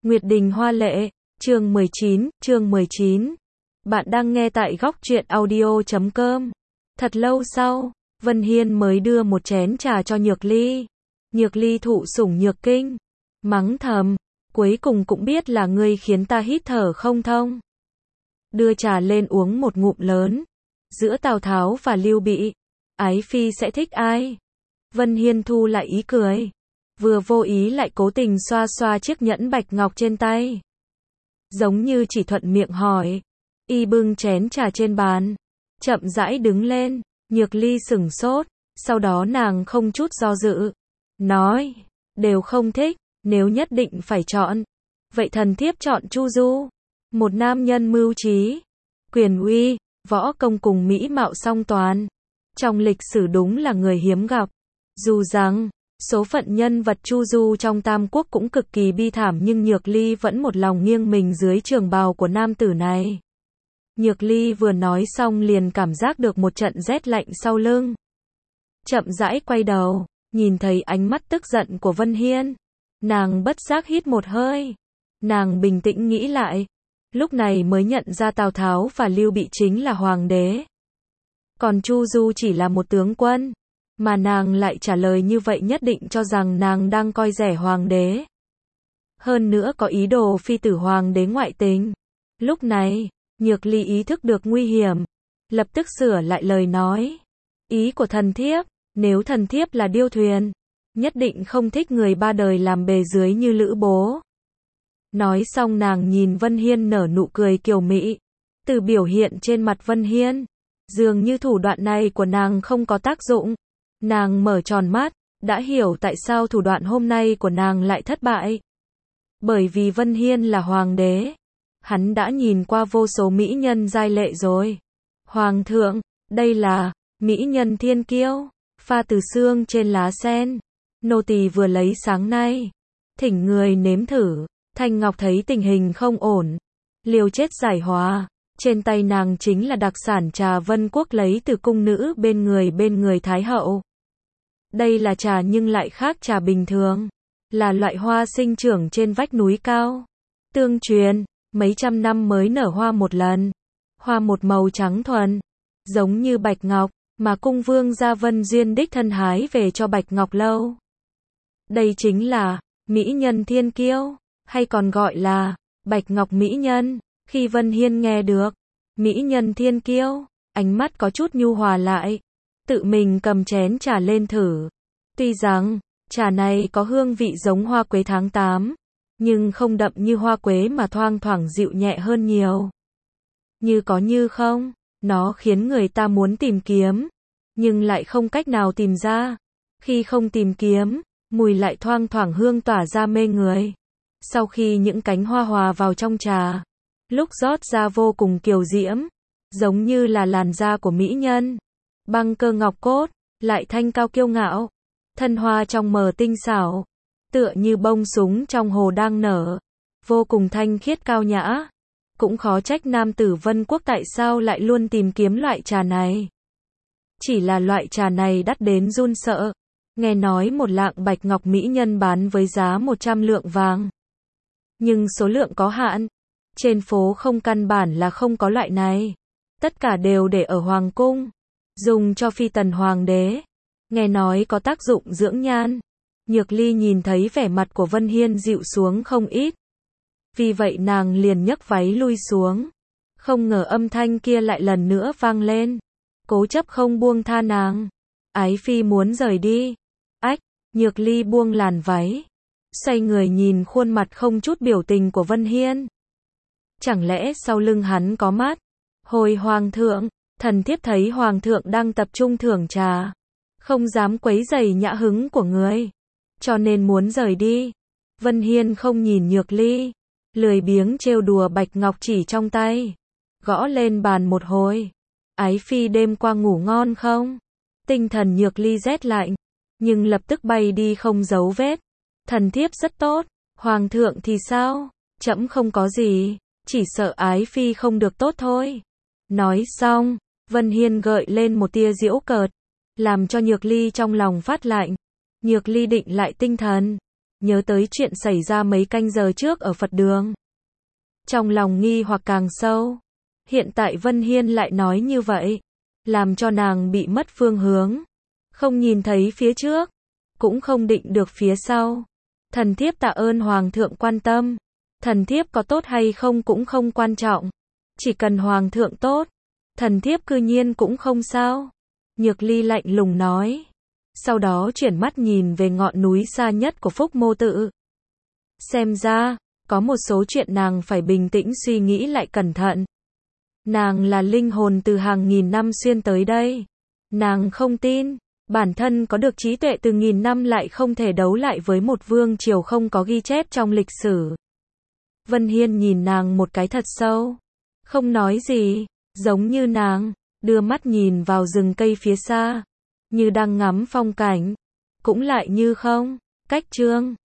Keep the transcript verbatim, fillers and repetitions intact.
Nguyệt Đình Hoa Lệ, chương mười chín, chương mười chín. Bạn đang nghe tại góc truyện audio chấm com. Thật lâu sau, Vân Hiên mới đưa một chén trà cho Nhược Ly. Nhược Ly thụ sủng nhược kinh, mắng thầm, cuối cùng cũng biết là ngươi khiến ta hít thở không thông. Đưa trà lên uống một ngụm lớn. Giữa Tào Tháo và Lưu Bị, Ái Phi sẽ thích ai? Vân Hiên thu lại ý cười, vừa vô ý lại cố tình xoa xoa chiếc nhẫn bạch ngọc trên tay. Giống như chỉ thuận miệng hỏi. Y bưng chén trà trên bàn, chậm rãi đứng lên. Nhược Ly sửng sốt, sau đó nàng không chút do dự, nói, đều không thích, nếu nhất định phải chọn, vậy thần thiếp chọn Chu Du. Một nam nhân mưu trí, quyền uy, võ công cùng mỹ mạo song toàn. Trong lịch sử đúng là người hiếm gặp. Dù rằng, số phận nhân vật Chu Du trong Tam Quốc cũng cực kỳ bi thảm nhưng Nhược Ly vẫn một lòng nghiêng mình dưới trường bào của nam tử này. Nhược Ly vừa nói xong liền cảm giác được một trận rét lạnh sau lưng. Chậm rãi quay đầu, nhìn thấy ánh mắt tức giận của Vân Hiên. Nàng bất giác hít một hơi. Nàng bình tĩnh nghĩ lại. Lúc này mới nhận ra Tào Tháo và Lưu Bị chính là hoàng đế. Còn Chu Du chỉ là một tướng quân. Mà nàng lại trả lời như vậy nhất định cho rằng nàng đang coi rẻ hoàng đế. Hơn nữa có ý đồ phi tử hoàng đế ngoại tình. Lúc này, Nhược Ly ý thức được nguy hiểm. Lập tức sửa lại lời nói. Ý của thần thiếp, nếu thần thiếp là điêu thuyền, nhất định không thích người ba đời làm bề dưới như Lữ bố. Nói xong nàng nhìn Vân Hiên nở nụ cười kiều mị. Từ biểu hiện trên mặt Vân Hiên, dường như thủ đoạn này của nàng không có tác dụng. Nàng mở tròn mắt, đã hiểu tại sao thủ đoạn hôm nay của nàng lại thất bại. Bởi vì Vân Hiên là hoàng đế. Hắn đã nhìn qua vô số mỹ nhân giai lệ rồi. Hoàng thượng, đây là mỹ nhân thiên kiêu, pha từ xương trên lá sen. Nô tỳ vừa lấy sáng nay, thỉnh người nếm thử. Thanh Ngọc thấy tình hình không ổn, liều chết giải hòa. Trên tay nàng chính là đặc sản trà Vân Quốc lấy từ cung nữ bên người bên người Thái hậu. Đây là trà nhưng lại khác trà bình thường, là loại hoa sinh trưởng trên vách núi cao, tương truyền, mấy trăm năm mới nở hoa một lần. Hoa một màu trắng thuần, giống như bạch ngọc, mà cung vương gia Vân Duyên đích thân hái về cho Bạch Ngọc Lâu. Đây chính là mỹ nhân thiên kiêu, hay còn gọi là Bạch Ngọc mỹ nhân. Khi Vân Hiên nghe được mỹ nhân thiên kiêu, ánh mắt có chút nhu hòa lại, tự mình cầm chén trà lên thử. Tuy rằng trà này có hương vị giống hoa quế tháng tám, nhưng không đậm như hoa quế mà thoang thoảng dịu nhẹ hơn nhiều. Như có như không, nó khiến người ta muốn tìm kiếm, nhưng lại không cách nào tìm ra. Khi không tìm kiếm, mùi lại thoang thoảng hương tỏa ra mê người. Sau khi những cánh hoa hòa vào trong trà, lúc rót ra vô cùng kiều diễm, giống như là làn da của mỹ nhân. Băng cơ ngọc cốt, lại thanh cao kiêu ngạo. Thân hoa trong mờ tinh xảo, tựa như bông súng trong hồ đang nở, vô cùng thanh khiết cao nhã. Cũng khó trách nam tử Vân Quốc tại sao lại luôn tìm kiếm loại trà này. Chỉ là loại trà này đắt đến run sợ. Nghe nói một lạng bạch ngọc mỹ nhân bán với giá một trăm lượng vàng. Nhưng số lượng có hạn. Trên phố không căn bản là không có loại này. Tất cả đều để ở hoàng cung, dùng cho phi tần hoàng đế. Nghe nói có tác dụng dưỡng nhan. Nhược Ly nhìn thấy vẻ mặt của Vân Hiên dịu xuống không ít. Vì vậy nàng liền nhấc váy lui xuống. Không ngờ âm thanh kia lại lần nữa vang lên. Cố chấp không buông tha nàng. Ái Phi muốn rời đi. Ách, Nhược Ly buông làn váy, xoay người nhìn khuôn mặt không chút biểu tình của Vân Hiên. Chẳng lẽ sau lưng hắn có mắt? Hồi hoàng thượng, thần thiếp thấy hoàng thượng đang tập trung thưởng trà, không dám quấy rầy nhã hứng của người, cho nên muốn rời đi. Vân Hiên không nhìn Nhược Ly, lười biếng trêu đùa bạch ngọc chỉ trong tay, gõ lên bàn một hồi. Ái Phi đêm qua ngủ ngon không? Tinh thần Nhược Ly rét lạnh, nhưng lập tức bay đi không dấu vết. Thần thiếp rất tốt, hoàng thượng thì sao? Trẫm không có gì, chỉ sợ Ái Phi không được tốt thôi. Nói xong, Vân Hiên gợi lên một tia giễu cợt, làm cho Nhược Ly trong lòng phát lạnh. Nhược Ly định lại tinh thần, nhớ tới chuyện xảy ra mấy canh giờ trước ở Phật đường. Trong lòng nghi hoặc càng sâu. Hiện tại Vân Hiên lại nói như vậy, làm cho nàng bị mất phương hướng. Không nhìn thấy phía trước, cũng không định được phía sau. Thần thiếp tạ ơn Hoàng thượng quan tâm. Thần thiếp có tốt hay không cũng không quan trọng. Chỉ cần Hoàng thượng tốt, thần thiếp cư nhiên cũng không sao. Nhược Ly lạnh lùng nói. Sau đó chuyển mắt nhìn về ngọn núi xa nhất của Phúc Mô Tự. Xem ra, có một số chuyện nàng phải bình tĩnh suy nghĩ lại cẩn thận. Nàng là linh hồn từ hàng nghìn năm xuyên tới đây. Nàng không tin, bản thân có được trí tuệ từ nghìn năm lại không thể đấu lại với một vương triều không có ghi chép trong lịch sử. Vân Hiên nhìn nàng một cái thật sâu, không nói gì, giống như nàng, đưa mắt nhìn vào rừng cây phía xa, như đang ngắm phong cảnh, cũng lại như không. Cách chương